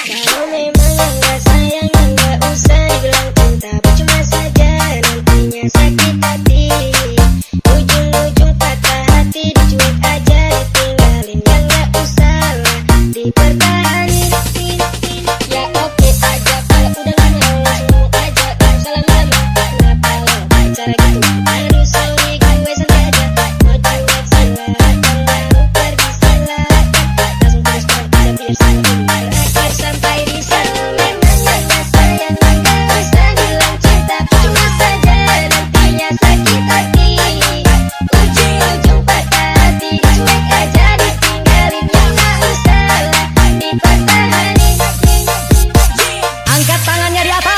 Kalau memang nggak sayang, nggak usah dibilang cinta, percuma saja nantinya sakit hati. Ujung-ujung patah hati, dicuek aja ditinggalin, ya nggak usah lah dipertahanin. Ya oke aja kalau udah lama langsung aja salam lama. Kenapa lo pacar gitu? Aduh sorry gue santai aja, mau cuek silakan, mau pergi silakan, langsung terus terang aja biar saling berakhir sampai di sana. Memang nggak sayang, nggak usah bilang cinta, percuma saja nantinya sakit hati. Ujung-ujung patah hati, dicuek aja ditinggalin, ya nggak usah lah dipertahanin. Angkat tangannya di atas.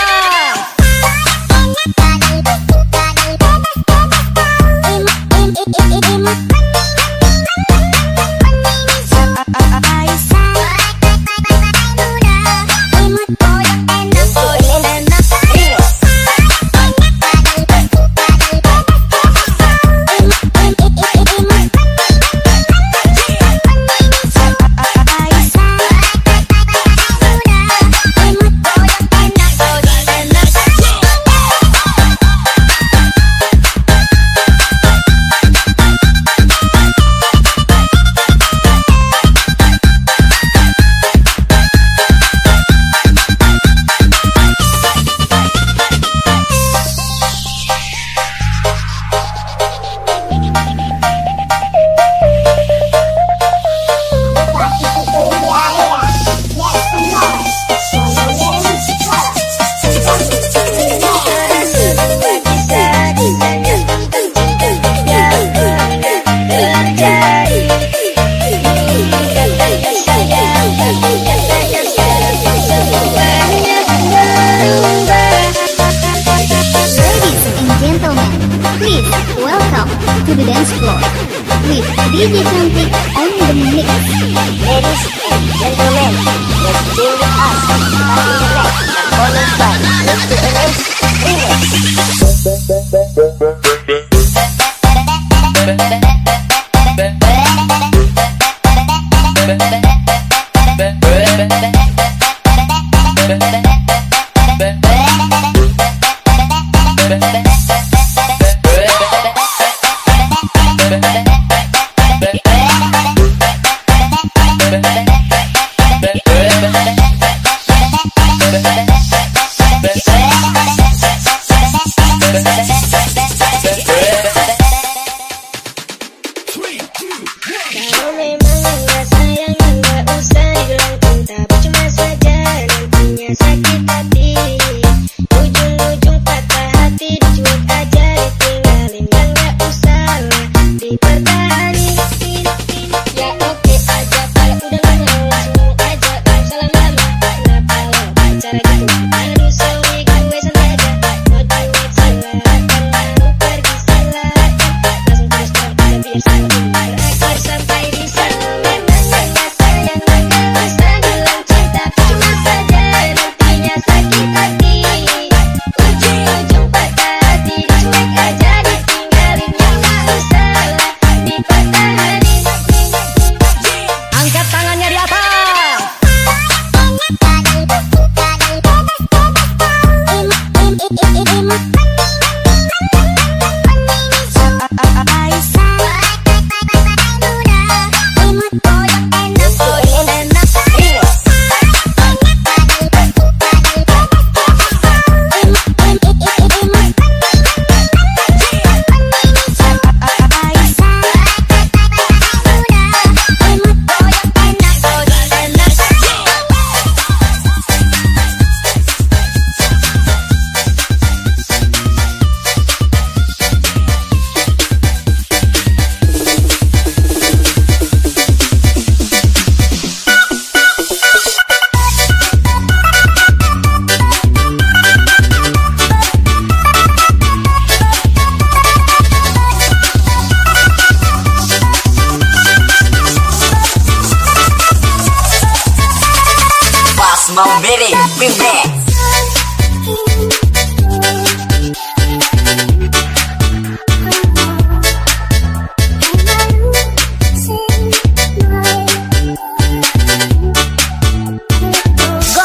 Please welcome to the dance floor with DJ Cantik on the mix. Ladies and gentlemen, let's chill with us. Party the next and bonus by Let's Do Dance Kalau memang nggak sayang, nggak usah dibilang cinta, percuma saja nantinya sakit hati. Ujung-ujung patah hati, dicuek aja ditinggalin, ya nggak usah lah dipertahanin. Ya oke aja kalau udah lama langsung aja salam lama. Kenapa lo pacar gitu? Aduh sorry gue santai aja, mau cuek silakan, mau pergi silakan, langsung terus terang aja biar saling berakhir sampai di sana. Memang nggak sayang, nggak usah bilang cinta, percuma saja nantinya sakit hati. Ujung-ujung patah hati, dicuek aja ditinggalin, ya nggak usah lah dipertahanin. Angkat tangannya di atas. Mombiri Remix. Go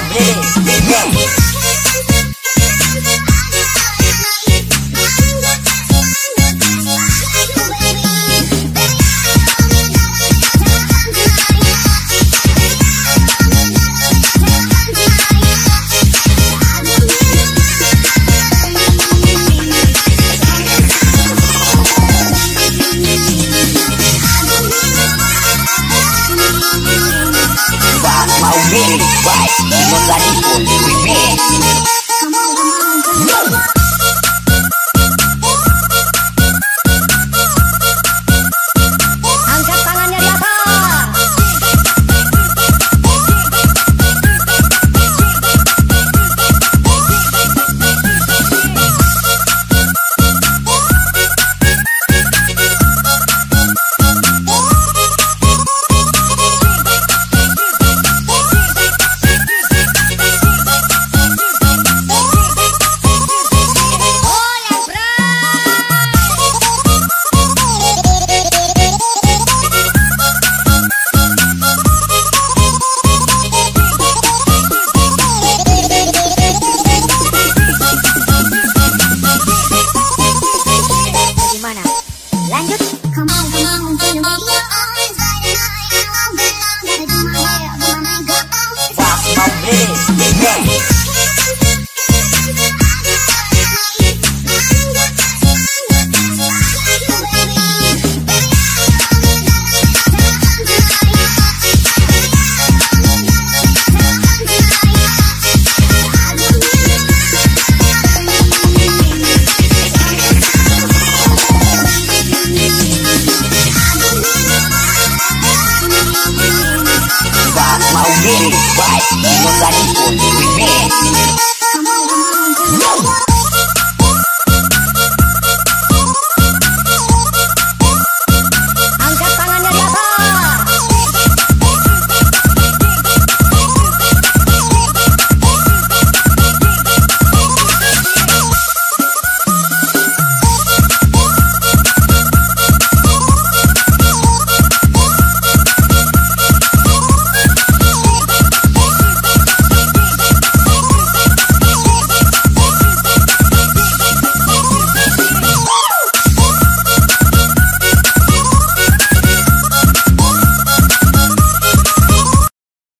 Angkat tangannya di atas. Gimana? Lanjut. Come on, put your eyes right in my arms. Gotta do my hair, do my makeup. Fuck my bitch,